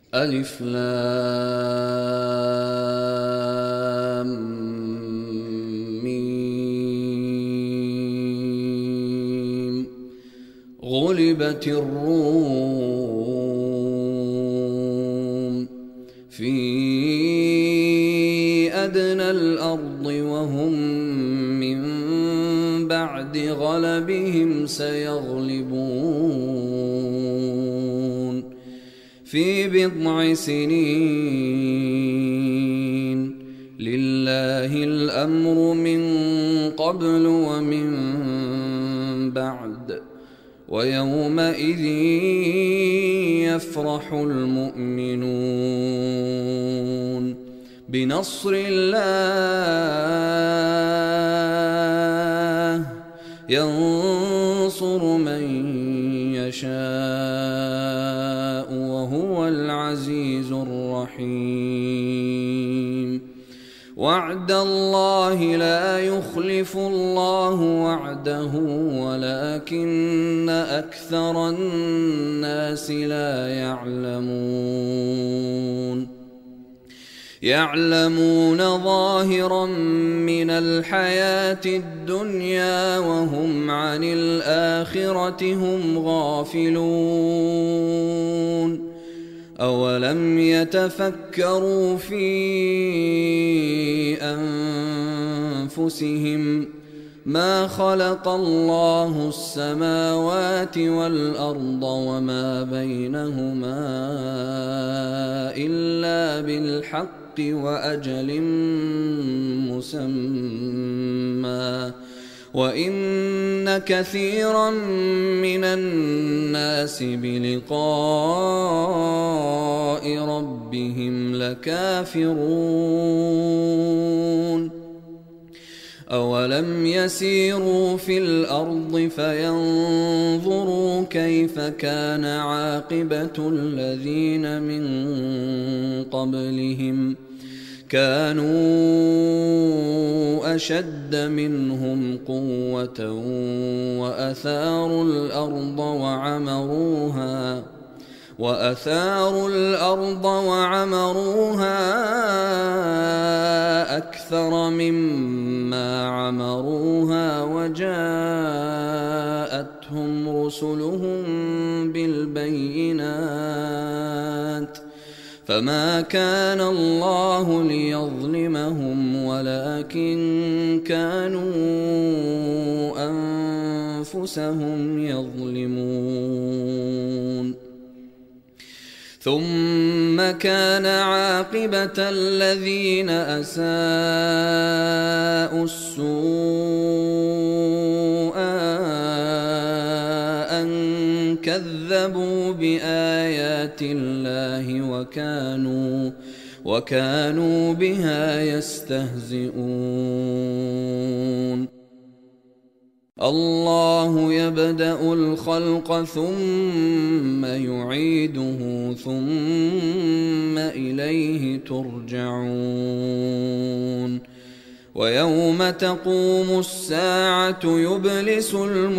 ألف لام ميم. غلبت الروم في أدنى الأرض وهم من بعد غلبهم سيغلبون في بضع سنين. لله الأمر من قبل ومن بعد ويومئذ يفرح المؤمنون بنصر الله ينصر من يشاء وهو العزيز الرحيم. وعد الله لا يخلف الله وعده ولكن أكثر الناس لا يعلمون ظاهرا من الحياة الدنيا وهم عن الآخرة هم غافلون. أولم يتفكروا في أنفسهم ما خلق الله السماوات والأرض وما بينهما إلا بالحق وأجل مسمى وإن كثيرا من الناس بلقاء ربهم لكافرون. أولم يسيروا في الأرض فينظروا كيف كان عاقبة الذين من قبلهم كانوا أشد منهم قوة وأثاروا الأرض وعمروها أكثر مما عمروها وجاءتهم رسلهم بالبينات فما كان الله ليظلمهم ولكن كانوا أنفسهم يظلمون. ثم كان عاقبة الذين أساءوا السوء أن كذبوا بآيات الله وكانوا بها يستهزئون. الله يبدأ الخلق ثم يعيده ثم إليه ترجعون. ويوم تقوم الساعة يبلس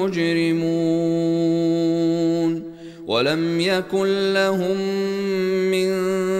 المجرمون ولم يكن لهم من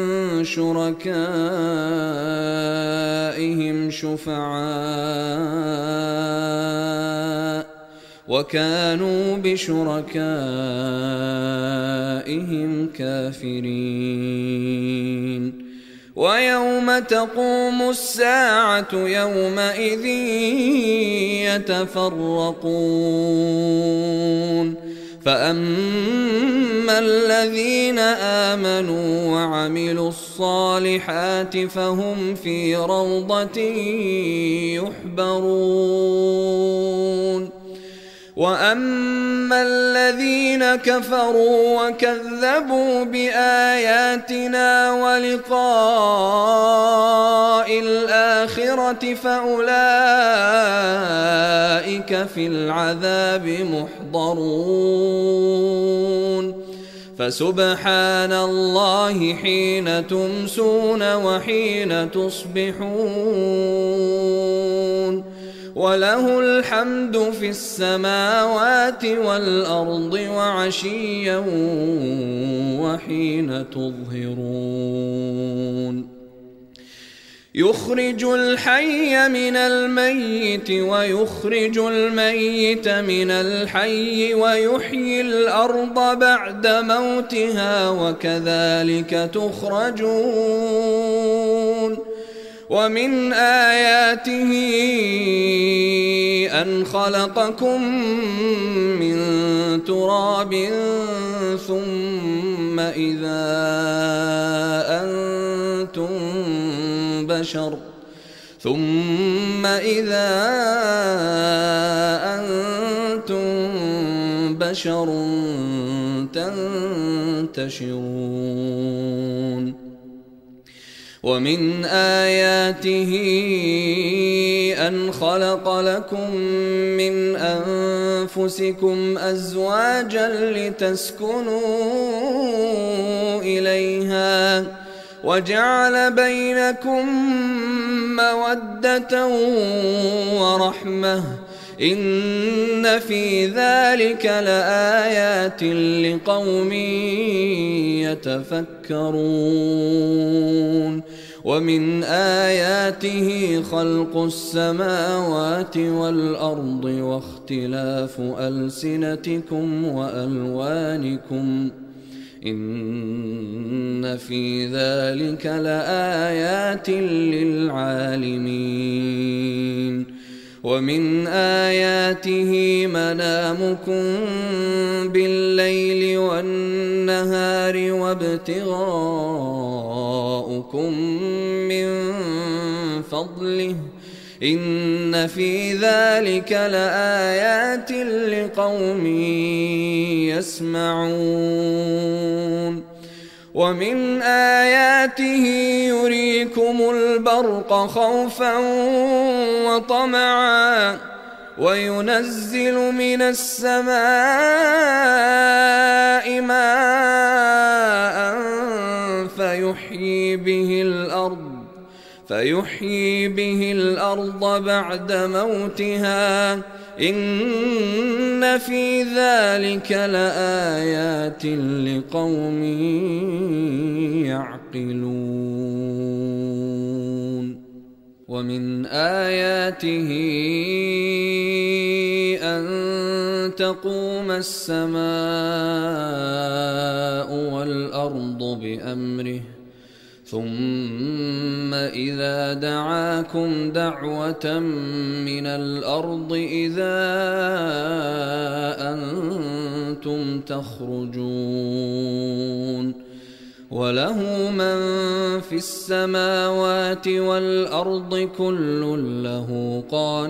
شركائهم شفعاء وكانوا بشركائهم كافرين. ويوم تقوم الساعة يومئذ يتفرقون فأما الذين آمنوا وعملوا الصالحات فهم في روضة يحبرون. وأما الذين كفروا وكذبوا بآياتنا ولقاء الآخرة فأولئك في العذاب محضرون. فسبحان الله حين تمسون وحين تصبحون وله الحمد في السماوات والأرض وعشيا وحين تظهرون يخرج الحي من الميت ويخرج الميت من الحي ويحيي الأرض بعد موتها وكذلك تخرجون ومن آياته أن خلقكم من تراب ثم إذا أنتم بشر تنتشرون ومن آياته أن خلق لكم من أنفسكم أزواجا لتسكنوا إليها وجعل بينكم مودة ورحمة إن في ذلك لآيات لقوم يتفكرون ومن آياته خلق السماوات والأرض واختلاف ألسنتكم وألوانكم إن في ذلك لآيات للعالمين ومن آياته منامكم بالليل والنهار وابتغاؤكم من فضله إن في ذلك لآيات لقوم يسمعون ومن آياته يريكم البرق خوفا وطمعا وينزل من السماء ماء فيحيي به الأرض بعد موتها إن في ذلك لآيات لقوم يعقلون ومن آياته أن تقوم السماء والأرض بأمره ثم إذا دعاكم دعوة من الأرض إذا أنتم تخرجون وله من في السماوات والأرض كل له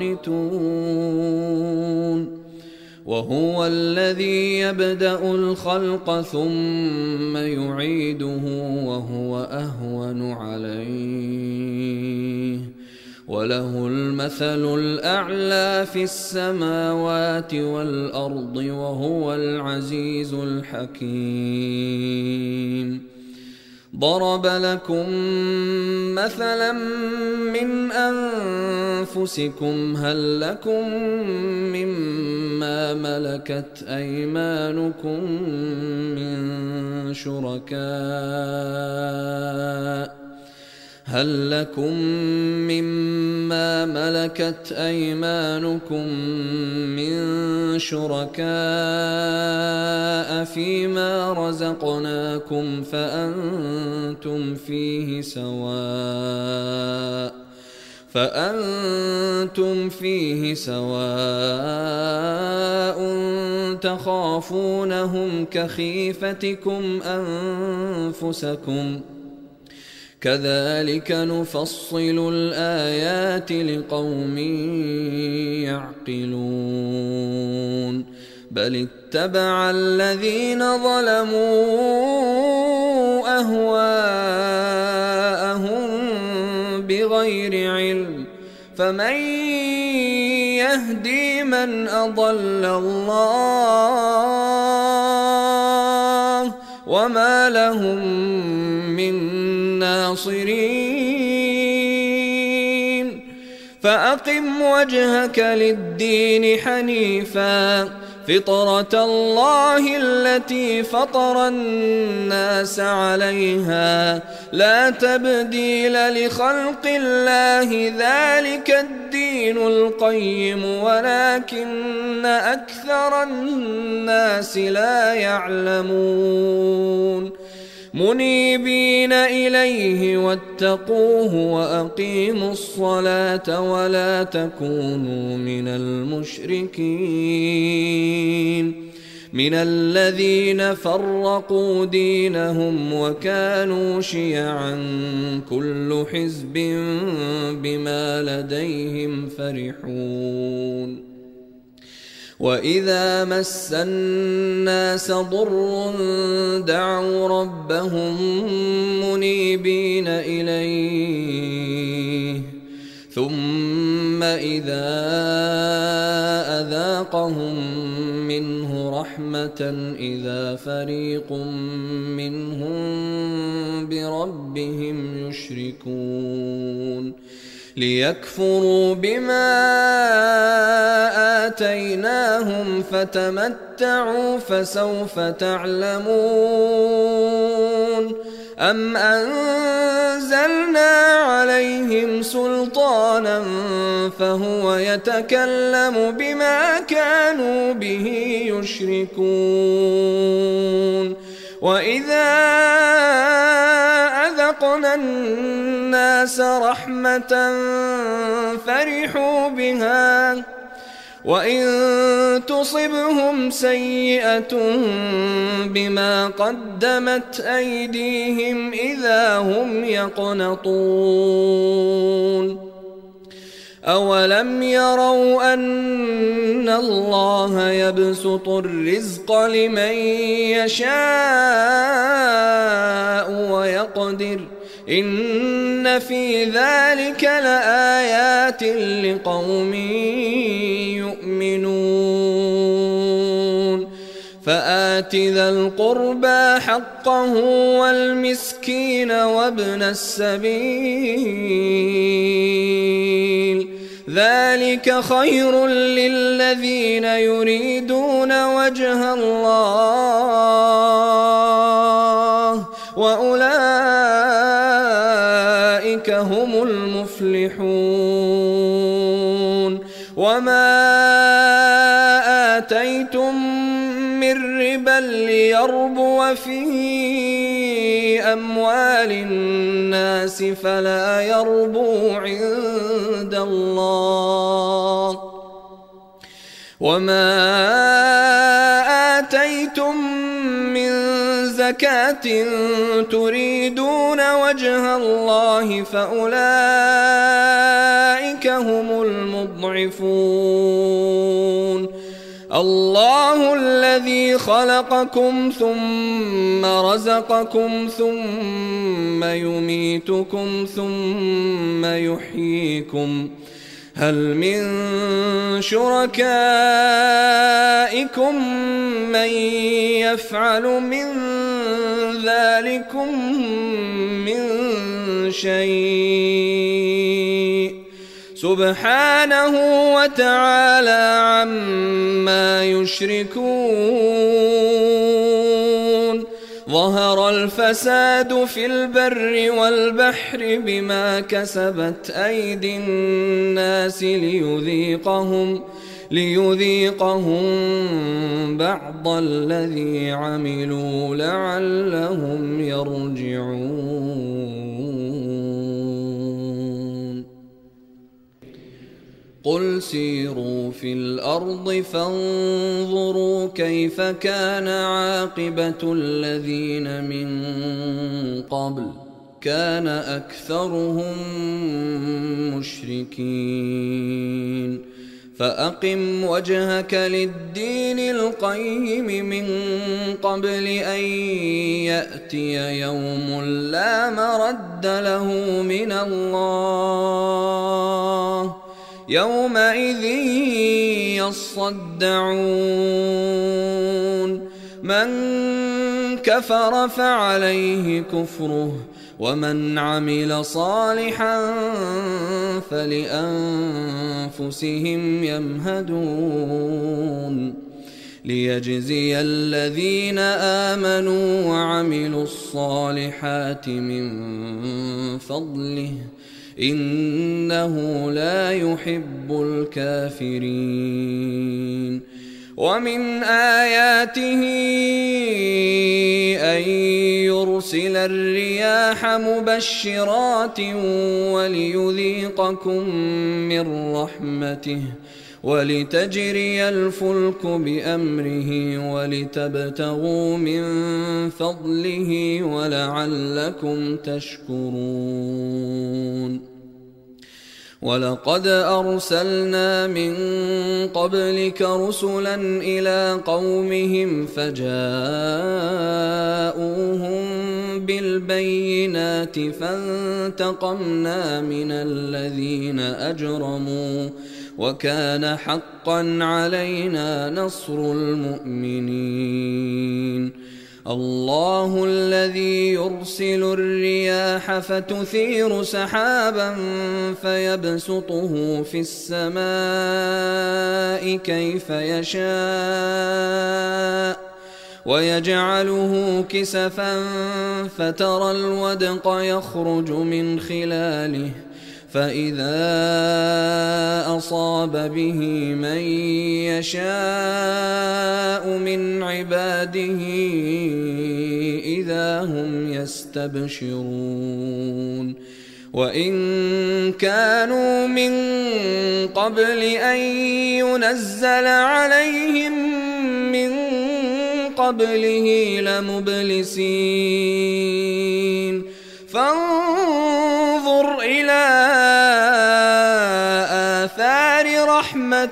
قانتون وهو الذي يبدأ الخلق ثم يعيده وهو أهون عليه وله المثل الأعلى في السماوات والأرض وهو العزيز الحكيم ضرب لكم مثلا من أنفسكم هل لكم مما ملكت أيمانكم من شركاء فيما رزقناكم فأنتم فيه سواء تخافونهم كخيفتكم أنفسكم كذلك نفصل الآيات لقوم يعقلون بل اتبع الذين ظلموا أهواءهم بغير علم فمن يهدي من أضل الله وما لهم من ناصرين فأقم وجهك للدين حنيفا فطرة الله التي فطر الناس عليها لا تبديل لخلق الله ذلك الدين القيم ولكن أكثر الناس لا يعلمون منيبين إليه واتقوه وأقيموا الصلاة ولا تكونوا من المشركين من الذين فرقوا دينهم وكانوا شيعا كل حزب بما لديهم فرحون وإذا مس الناس ضر دعوا ربهم منيبين إليه ثم إذا أذاقهم منه رحمة إذا فريق منهم بربهم يشركون ليكفروا بما آتيناهم فتمتعوا فسوف تعلمون أم أنزلنا عليهم سلطانا فهو يتكلم بما كانوا به يشركون وإذا أذقنا الناس رحمة فرحوا بها وإن تصبهم سيئة بما قدمت أيديهم إذا هم يقنطون أولم يروا أن الله يبسط الرزق لمن يشاء ويقدر إن في ذلك لآيات لقوم يؤمنون فآت ذا القربى حقه والمسكين وابن السبيل ذلك خير للذين يريدون وجه الله وأولئك هم المفلحون وما آتيتم من ربا ليربو في أموال الناس فلا يربو عند الله وما آتيتم من زكاة تريدون وجه الله فأولئك هم المضعفون الله الذي خلقكم ثم رزقكم ثم يميتكم ثم يحييكم هل من شركائكم من يفعل من ذلكم من شيء سبحانه وتعالى عما يشركون ظهر الفساد في البر والبحر بما كسبت أيدي الناس ليذيقهم بعض الذي عملوا لعلهم يرجعون قل سيروا في الأرض فانظروا كيف كان عاقبة الذين من قبل كان أكثرهم مشركين فأقم وجهك للدين القيم من قبل أن يأتي يوم لا مرد له من الله يومئذ يصدعون من كفر فعليه كفره ومن عمل صالحا فلأنفسهم يمهدون ليجزي الذين آمنوا وعملوا الصالحات من فضله إنه لا يحب الكافرين. ومن آياته أن يرسل الرياح مبشرات وليذيقكم من رحمته ولتجري الفلك بأمره ولتبتغوا من فضله ولعلكم تشكرون. ولقد أرسلنا من قبلك رسلا إلى قومهم فجاءوهم بالبينات فانتقمنا من الذين أجرموا وكان حقا علينا نصر المؤمنين. الله الذي يرسل الرياح فتثير سحابا فيبسطه في السماء كيف يشاء ويجعله كسفا فترى الودق يخرج من خلاله فإذا أصاب به من يشاء من عباده إذا هم يستبشرون. وإن كانوا من قبل أن ينزل عليهم من قبله لمبلسين. فانظر إلى آثار رحمة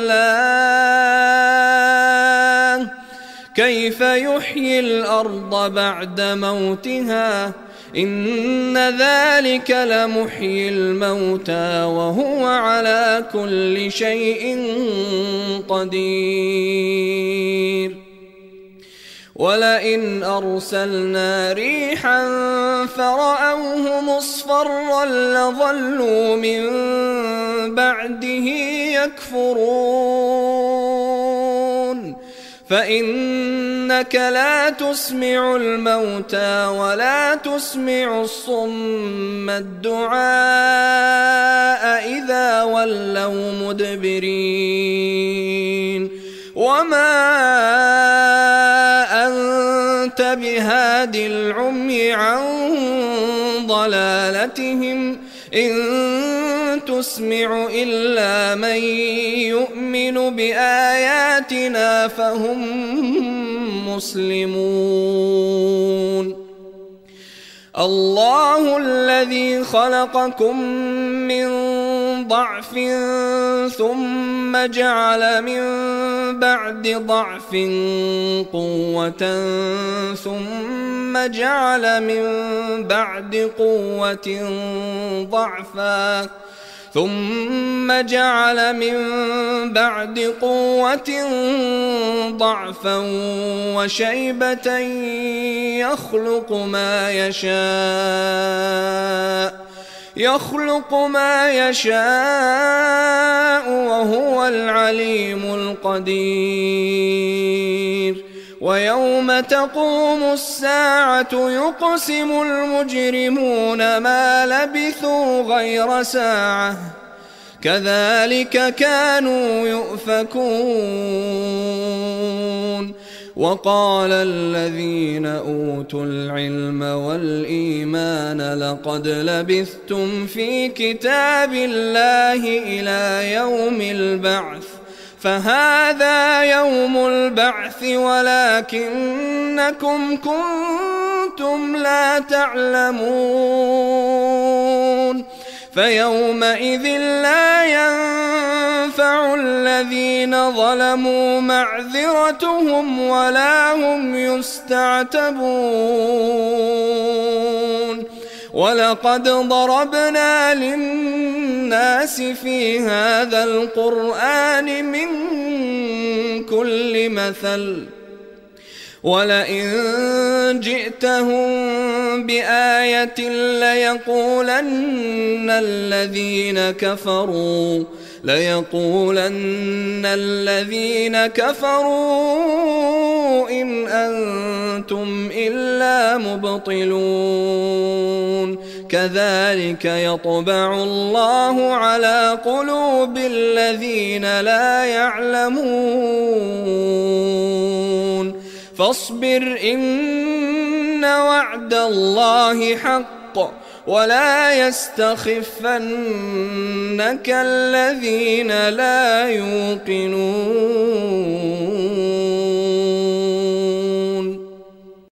الله كيف يحيي الأرض بعد موتها إن ذلك لمحيي الموتى وهو على كل شيء قدير. ولئن أرسلنا ريحا فرأوه مصفرا لظلوا من بعده يكفرون. فإنك لا تسمع الموتى ولا تسمع الصم الدعاء إذا ولوا مدبرين. وما أنت بهاد العمي عن ضلالتهم إن تسمع إلا من يؤمن بآياتنا فهم مسلمون. الله الذي خلقكم من ضعف ثم جعل من بعد ضعف قوة ثم جعل من بعد قوة ضعفا ثم جعل من بعد قوة ضعفا وشيبة يخلق ما يشاء وهو العليم القدير. ويوم تقوم الساعة يقسم المجرمون ما لبثوا غير ساعة كذلك كانوا يؤفكون. وقال الذين أوتوا العلم والإيمان لقد لبثتم في كتاب الله إلى يوم البعث فهذا يوم البعث ولكنكم كنتم لا تعلمون. فيومئذ لا ينفع الذين ظلموا معذرتهم ولا هم يستعتبون. ولقد ضربنا للناس في هذا القرآن من كل مثل ولئن جئتهم بآية ليقولن الذين كفروا إن أنتم إلا مبطلون كذلك يطبع الله على قلوب الذين لا يعلمون فاصبر إن وعد الله حق ولا يستخفنك الذين لا يوقنون